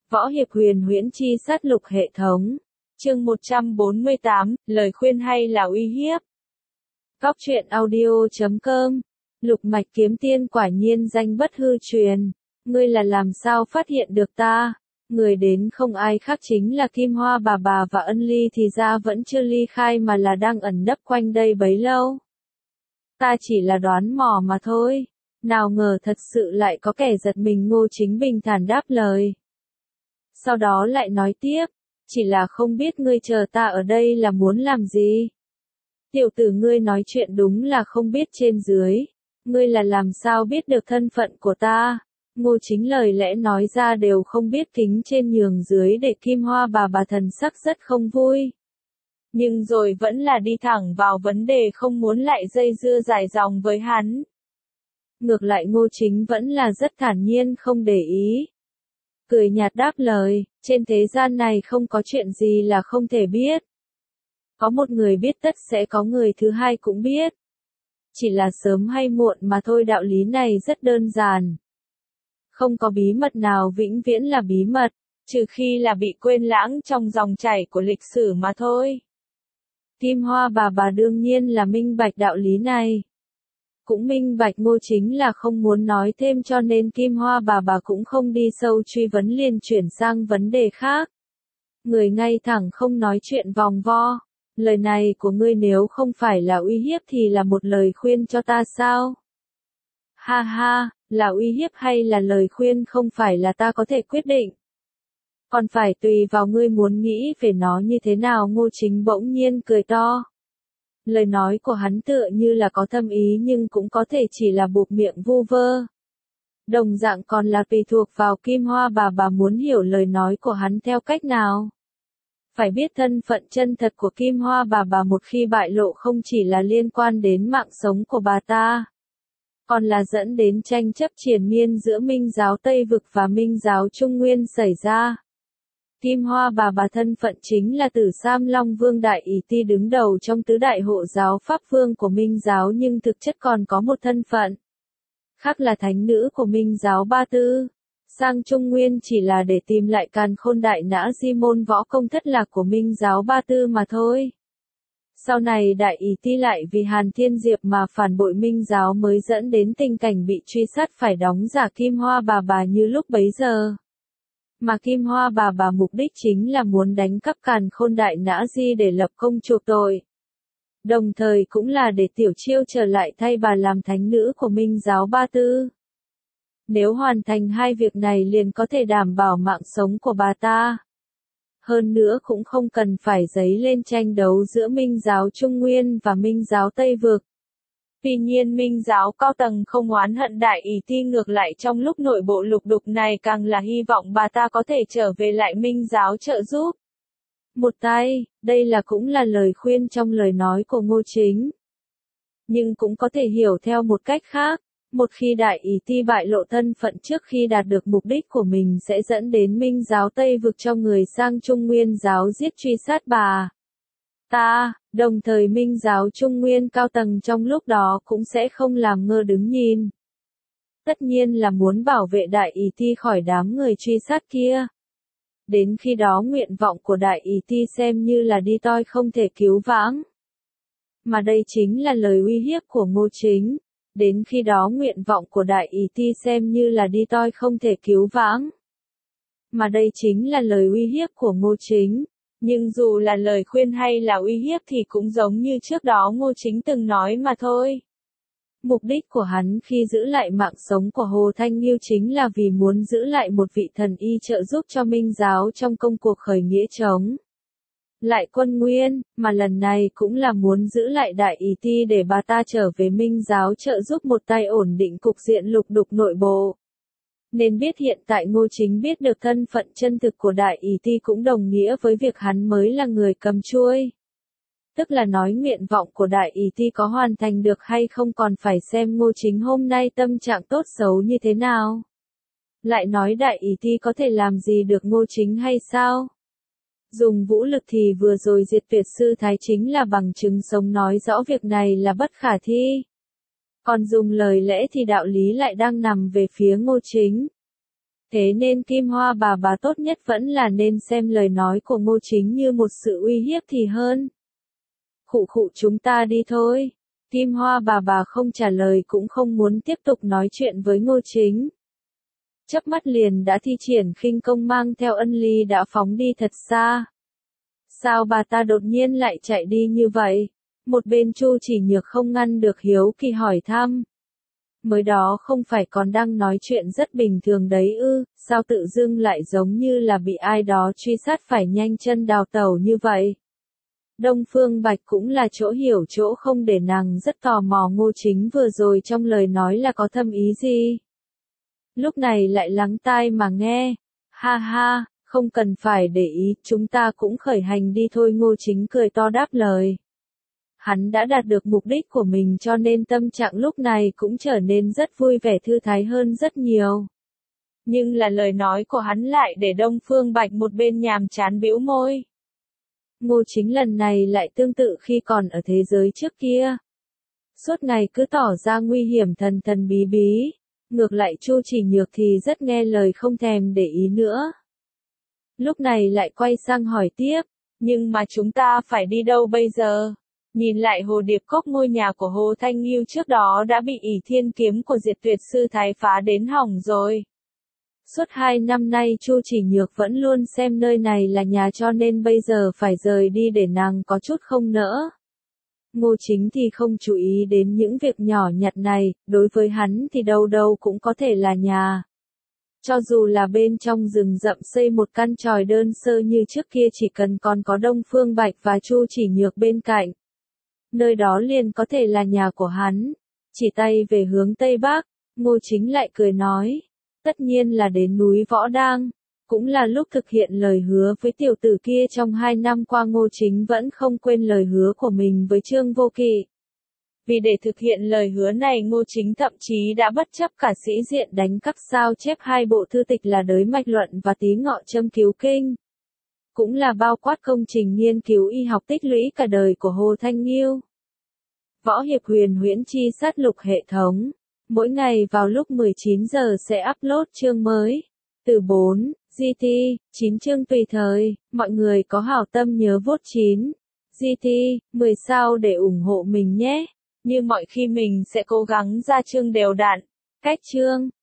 Võ hiệp huyền huyễn chi sát lục hệ thống. Chương 148, lời khuyên hay là uy hiếp. Góc truyện audio.com. Lục mạch kiếm tiên quả nhiên danh bất hư truyền. Ngươi là làm sao phát hiện được ta? Người đến không ai khác chính là Kim Hoa bà và Ân Ly, thì ra vẫn chưa ly khai mà là đang ẩn nấp quanh đây bấy lâu. Ta chỉ là đoán mò mà thôi. Nào ngờ thật sự lại có kẻ giật mình. Ngô Chính bình thản đáp lời. Sau đó lại nói tiếp, chỉ là không biết ngươi chờ ta ở đây là muốn làm gì. Tiểu tử ngươi nói chuyện đúng là không biết trên dưới. Ngươi là làm sao biết được thân phận của ta? Ngô Chính lời lẽ nói ra đều không biết kính trên nhường dưới, để Kim Hoa bà thần sắc rất không vui. Nhưng rồi vẫn là đi thẳng vào vấn đề, không muốn lại dây dưa dài dòng với hắn. Ngược lại Ngô Chính vẫn là rất thản nhiên không để ý. Cười nhạt đáp lời, trên thế gian này không có chuyện gì là không thể biết. Có một người biết tất sẽ có người thứ hai cũng biết. Chỉ là sớm hay muộn mà thôi, đạo lý này rất đơn giản. Không có bí mật nào vĩnh viễn là bí mật, trừ khi là bị quên lãng trong dòng chảy của lịch sử mà thôi. Kim Hoa bà đương nhiên là minh bạch đạo lý này. Cũng minh bạch Ngô Chính là không muốn nói thêm, cho nên Kim Hoa bà cũng không đi sâu truy vấn, liền chuyển sang vấn đề khác. Người ngay thẳng không nói chuyện vòng vo. Lời này của ngươi nếu không phải là uy hiếp thì là một lời khuyên cho ta sao? Ha ha, là uy hiếp hay là lời khuyên không phải là ta có thể quyết định. Còn phải tùy vào ngươi muốn nghĩ về nó như thế nào. Ngô Chính bỗng nhiên cười to. Lời nói của hắn tựa như là có thâm ý, nhưng cũng có thể chỉ là buộc miệng vu vơ. Đồng dạng còn là tùy thuộc vào Kim Hoa bà muốn hiểu lời nói của hắn theo cách nào. Phải biết thân phận chân thật của Kim Hoa bà một khi bại lộ không chỉ là liên quan đến mạng sống của bà ta, còn là dẫn đến tranh chấp triền miên giữa Minh giáo Tây Vực và Minh giáo Trung Nguyên xảy ra. Kim Hoa bà thân phận chính là Tử Sam Long Vương Đại Ý Ti, đứng đầu trong tứ đại hộ giáo Pháp Vương của Minh giáo, nhưng thực chất còn có một thân phận khác là thánh nữ của Minh giáo Ba Tư. Sang Trung Nguyên chỉ là để tìm lại Càn Khôn Đại Nã Di môn võ công thất lạc của Minh giáo Ba Tư mà thôi. Sau này Đại Ý Ti lại vì Hàn Thiên Diệp mà phản bội Minh giáo, mới dẫn đến tình cảnh bị truy sát phải đóng giả Kim Hoa bà như lúc bấy giờ. Mà Kim Hoa bà mục đích chính là muốn đánh cắp Càn Khôn Đại Nã Di để lập công chuộc tội. Đồng thời cũng là để Tiểu Chiêu trở lại thay bà làm thánh nữ của Minh giáo Ba Tư. Nếu hoàn thành hai việc này liền có thể đảm bảo mạng sống của bà ta. Hơn nữa cũng không cần phải dấy lên tranh đấu giữa Minh giáo Trung Nguyên và Minh giáo Tây Vực. Tuy nhiên Minh giáo cao tầng không oán hận Đại Ý Ti, ngược lại trong lúc nội bộ lục đục này càng là hy vọng bà ta có thể trở về lại Minh giáo trợ giúp. Một tay, đây là cũng là lời khuyên trong lời nói của Ngô Chính. Nhưng cũng có thể hiểu theo một cách khác. Một khi Đại Ý Ti bại lộ thân phận trước khi đạt được mục đích của mình, sẽ dẫn đến Minh giáo Tây Vực cho người sang Trung Nguyên giáo giết truy sát bà ta, đồng thời Minh giáo Trung Nguyên cao tầng trong lúc đó cũng sẽ không làm ngơ đứng nhìn. Tất nhiên là muốn bảo vệ Đại Ý Ti khỏi đám người truy sát kia. Đến khi đó nguyện vọng của Đại Ý Ti xem như là đi toi không thể cứu vãng. Mà đây chính là lời uy hiếp của Ngô Chính. Đến khi đó nguyện vọng của Đại Ý Ti xem như là đi toi không thể cứu vãng. Mà đây chính là lời uy hiếp của Ngô Chính. Nhưng dù là lời khuyên hay là uy hiếp thì cũng giống như trước đó Ngô Chính từng nói mà thôi. Mục đích của hắn khi giữ lại mạng sống của Hồ Thanh Nghiêu chính là vì muốn giữ lại một vị thần y trợ giúp cho Minh giáo trong công cuộc khởi nghĩa chống lại Quân Nguyên, mà lần này cũng là muốn giữ lại Đại Ý Ti để bà ta trở về Minh giáo trợ giúp một tay ổn định cục diện lục đục nội bộ. Nên biết hiện tại Ngô Chính biết được thân phận chân thực của Đại Ý Ti cũng đồng nghĩa với việc hắn mới là người cầm chuôi. Tức là nói nguyện vọng của Đại Ý Ti có hoàn thành được hay không còn phải xem Ngô Chính hôm nay tâm trạng tốt xấu như thế nào. Lại nói Đại Ý Ti có thể làm gì được Ngô Chính hay sao? Dùng vũ lực thì vừa rồi diệt tuyệt sư thái chính là bằng chứng sống nói rõ việc này là bất khả thi. Còn dùng lời lẽ thì đạo lý lại đang nằm về phía Ngô Chính. Thế nên Kim Hoa bà tốt nhất vẫn là nên xem lời nói của Ngô Chính như một sự uy hiếp thì hơn. Khụ khụ, chúng ta đi thôi. Kim Hoa bà không trả lời cũng không muốn tiếp tục nói chuyện với Ngô Chính. Chớp mắt liền đã thi triển khinh công mang theo Ân Ly đã phóng đi thật xa. Sao bà ta đột nhiên lại chạy đi như vậy? Một bên Chu Chỉ Nhược không ngăn được hiếu kỳ hỏi thăm. Mới đó không phải còn đang nói chuyện rất bình thường đấy ư, sao tự dưng lại giống như là bị ai đó truy sát phải nhanh chân đào tẩu như vậy? Đông Phương Bạch cũng là chỗ hiểu chỗ không, để nàng rất tò mò Ngô Chính vừa rồi trong lời nói là có thâm ý gì. Lúc này lại lắng tai mà nghe. Ha ha, không cần phải để ý, chúng ta cũng khởi hành đi thôi. Ngô Chính cười to đáp lời. Hắn đã đạt được mục đích của mình cho nên tâm trạng lúc này cũng trở nên rất vui vẻ thư thái hơn rất nhiều. Nhưng là lời nói của hắn lại để Đông Phương Bạch một bên nhàm chán bĩu môi. Ngô Chính lần này lại tương tự khi còn ở thế giới trước kia. Suốt ngày cứ tỏ ra nguy hiểm thần thần bí bí. Ngược lại Chu Chỉ Nhược thì rất nghe lời không thèm để ý nữa. Lúc này lại quay sang hỏi tiếp, nhưng mà chúng ta phải đi đâu bây giờ? Nhìn lại Hồ Điệp Cốc, ngôi nhà của Hồ Thanh Nghiêu trước đó đã bị ỷ thiên kiếm của Diệt Tuyệt Sư Thái phá đến hỏng rồi. Suốt 2 năm nay Chu Chỉ Nhược vẫn luôn xem nơi này là nhà cho nên bây giờ phải rời đi để nàng có chút không nỡ. Ngô Chính thì không chú ý đến những việc nhỏ nhặt này, đối với hắn thì đâu đâu cũng có thể là nhà. Cho dù là bên trong rừng rậm xây một căn chòi đơn sơ như trước kia, chỉ cần còn có Đông Phương Bạch và Chu Chỉ Nhược bên cạnh, nơi đó liền có thể là nhà của hắn. Chỉ tay về hướng Tây Bắc, Ngô Chính lại cười nói, tất nhiên là đến núi Võ Đang. Cũng là lúc thực hiện lời hứa với tiểu tử kia, trong 2 năm qua Ngô Chính vẫn không quên lời hứa của mình với Trương Vô Kỵ. Vì để thực hiện lời hứa này, Ngô Chính thậm chí đã bất chấp cả sĩ diện đánh cắp sao chép 2 bộ thư tịch là Đới Mạch Luận và Tí Ngọ Châm Cứu Kinh. Cũng là bao quát công trình nghiên cứu y học tích lũy cả đời của Hồ Thanh Nghiêu. Võ Hiệp Huyền Huyễn Chi Sát Lục hệ thống. Mỗi ngày vào lúc 19 giờ sẽ upload chương mới. Từ 4, GT, 9 chương tùy thời. Mọi người có hảo tâm nhớ vote 9, GT, 10 sao để ủng hộ mình nhé. Như mọi khi mình sẽ cố gắng ra chương đều đặn. Cách chương